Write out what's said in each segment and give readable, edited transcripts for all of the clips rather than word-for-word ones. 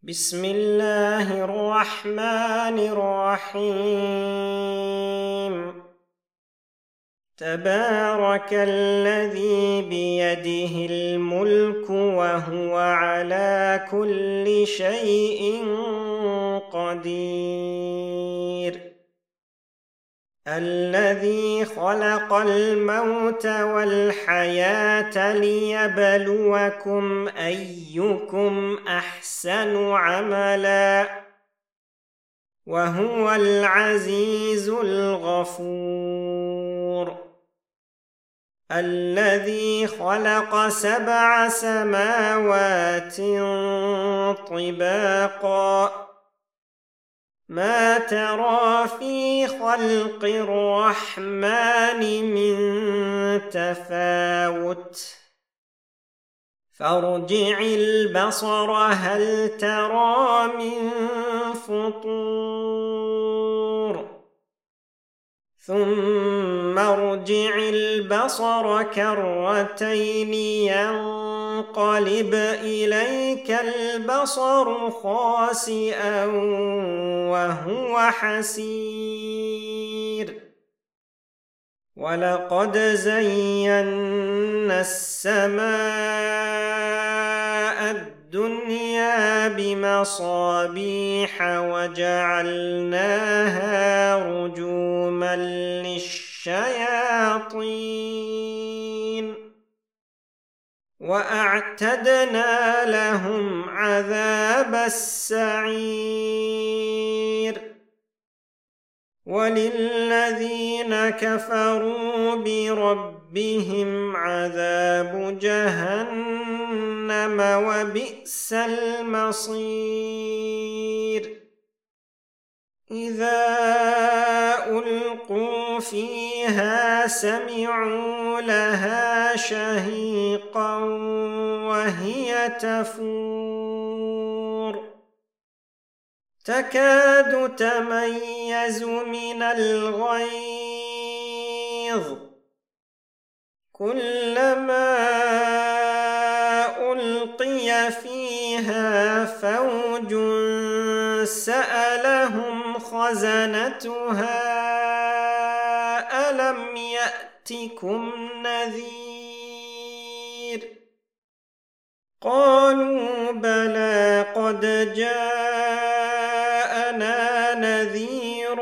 بسم الله الرحمن الرحيم. تبارك الذي بيده الملك وهو على كل شيء قدير. الذي خلق الموت والحياة ليبلوكم أيكم أحسن عملا وهو العزيز الغفور. الذي خلق 7 سماوات طباقا ما ترى في خلق الرحمن من تفاوت فارجع البصر هل ترى من فطور ثم ارجع البصر كرتين ينقلب إليك البصر خاسئا وهو حسير. ولقد زينا السماء الدنيا بمصابيح وجعلناها رجوما للشياطين وأعتدنا لهم عذاب السعير. وللذين كفروا بربهم عذاب جهنم وبئس المصير. إذا ألقوا فيها سمعوا لها شهيقا وهي تفور تكاد تميز من الغيظ كلما ألقي فيها فوج سألهم خزنتها ألم يأتكم نذير قالوا بلى قد جاءنا نذير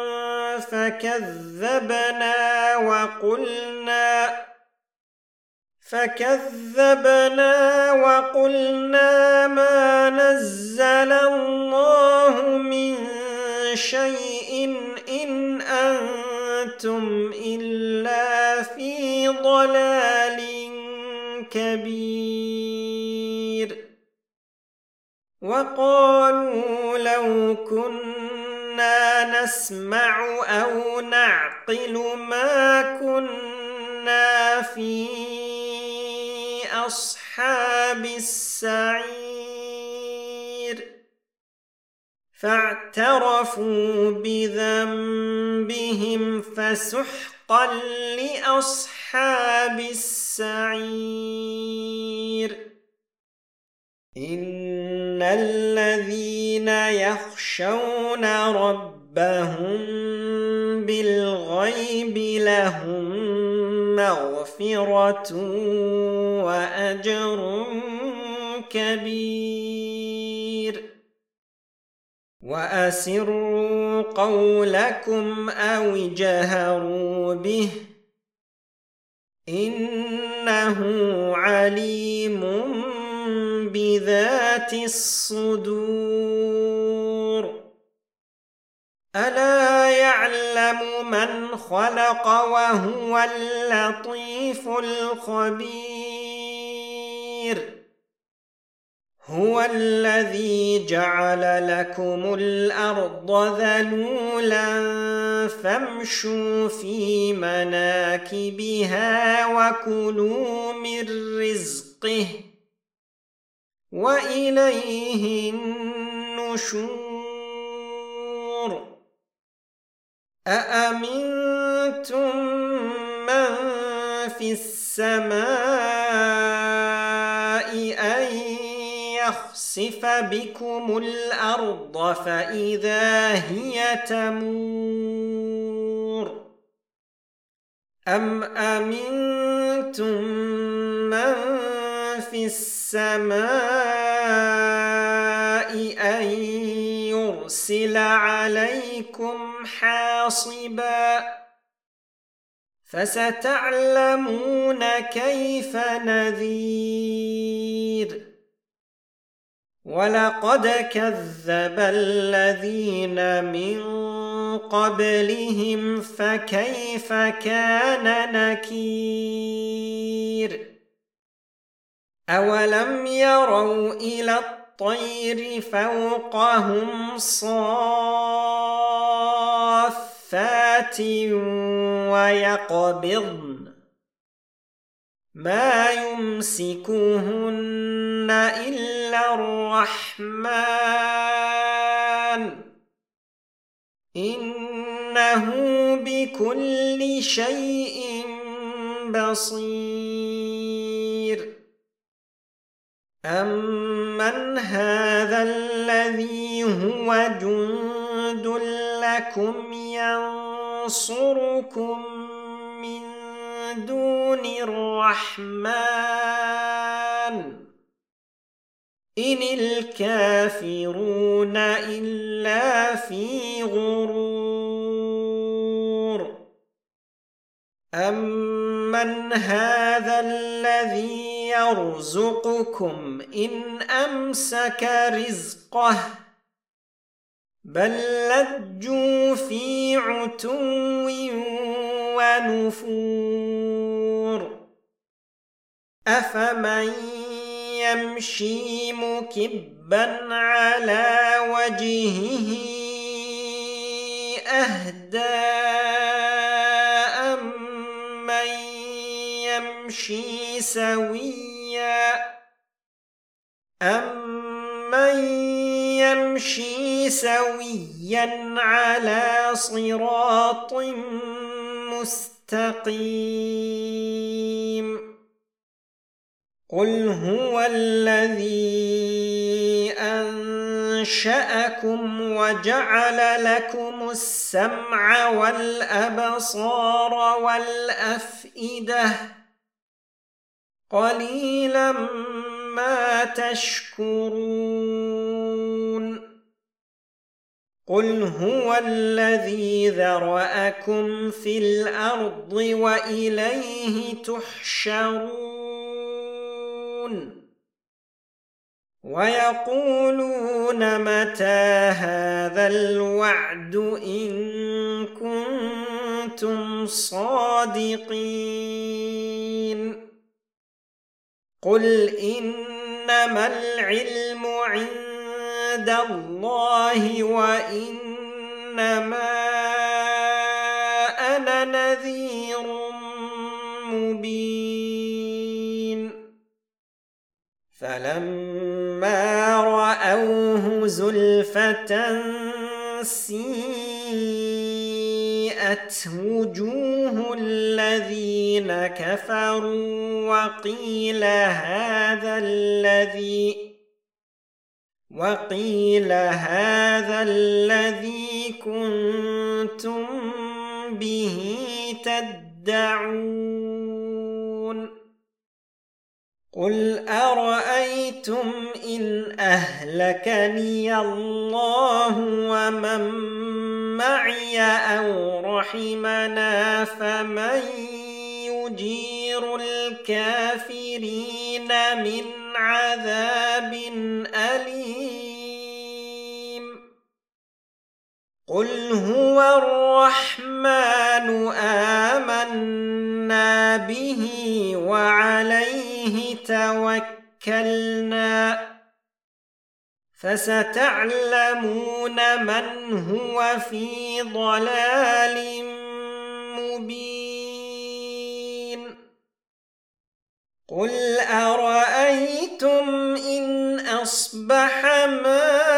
فكذبنا وقلنا ما نزل الله من شيء إن أنتم إلا في ضلال كبير. وقالوا لو كنا نسمع أو نعقل ما كنا في أصحاب السعير فاعترفوا بذنبهم فسحقا لأصحاب السعير. إن الذين يخشون ربهم بالغيب لهم مغفرة وأجر كبير. وأسروا قولكم أو اجهروا به إنه عليم بذات الصدور. ألا يعلم من خلق وهو اللطيف الخبير. هو الذي جعل لكم الأرض ذلولا فامشوا في مناكبها وكلوا من رزقه وإليه النشور. أأمنتم من في السماء أن يخسف بكم الأرض فإذا هي تمور أم أمنتم من في السماء أن يرسل عليكم حاصبا فستعلمون كيف نذير ولقد كذب الذين من قبلهم فكيف كان نكير أولم يروا إلى الطير فوقهم صافات ويقبضن ما يمسكهن إلا الرحمن إنه بكل شيء بصير أمن هذا الذي هو جند لكم ينصركم من دون الرحمن إن الكافرون إلا في غرور أمن هذا الذي يرزقكم إن أمسك رزقه بل لجوا في عتو ونفور أفمن يمشي مكبا على وجهه أهدى أمن يمشي سويا على صراط مستقيم قل هو الذي أنشأكم وجعل لكم السمع والأبصار والأفئدة قليلا ما تشكرون قل هو الذي ذرأكم في الأرض وإليه تحشرون ويقولون متى هذا الوعد إن كنتم صادقين قل إنما العلم عند الله وإنما أنا نذير مبين فلما رأوه زلفة سيئت وجوه الذين كفروا وقيل هذا الذي كنتم به تدعون قل أرأيتم إن أهلكني الله ومن معي أو رحمنا فمن يجير الكافرين من عذاب أليم قل هو الرحمن آمنا به وعليه توكلنا فستعلمون من هو في ضلال مبين قل أرأيتم إن أصبح ماؤكم